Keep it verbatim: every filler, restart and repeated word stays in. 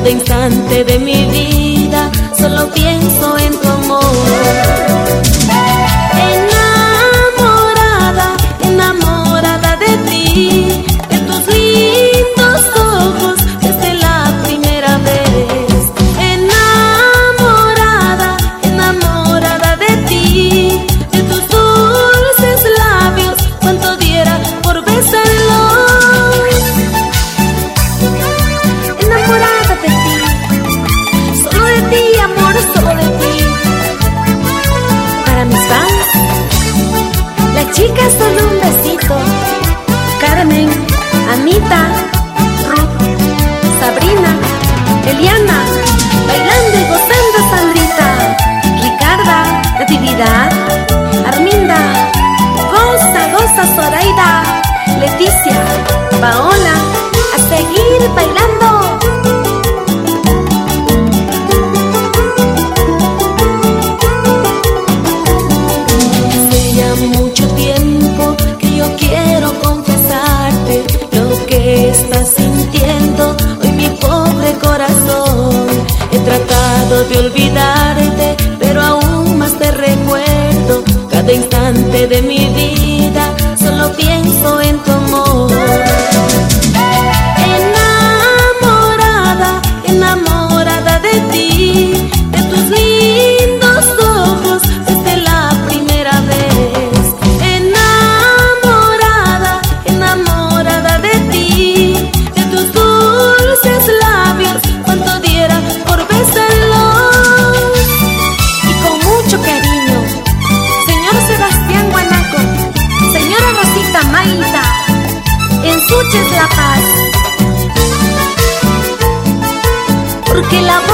Cada instante de mi vida solo pienso en tu amor. Enamorada, enamorada de ti, de tus lindos ojos desde la primera vez. Enamorada, enamorada de ti, de tus dulces labios, cuánto diera por besarlos. Enamorada de ti, solo de ti, amor, solo de ti. Para mis fans, las chicas solo un besito. Carmen, Anita, Ruth, Sabrina, Eliana, bailando y gozando, Sandrita, Ricarda, Natividad, Arminda, goza, goza, Zoraida, Leticia, Paola, a seguir bailando. Hace ya mucho tiempo que yo quiero confesarte lo que estás sintiendo hoy, mi pobre corazón. He tratado de olvidarte, pero aún más te recuerdo. Cada instante de mi vida solo pienso en tu amor. Enamorada, enamorada de ti, de tus lindos ojos desde la primera vez. Enamorada, enamorada de ti, de tus dulces labios, cuánto diera por besarlos. Y con mucho cariño, señor Sebastián Guanaco, señora Rosita Maita, en Suches, La Paz. Porque la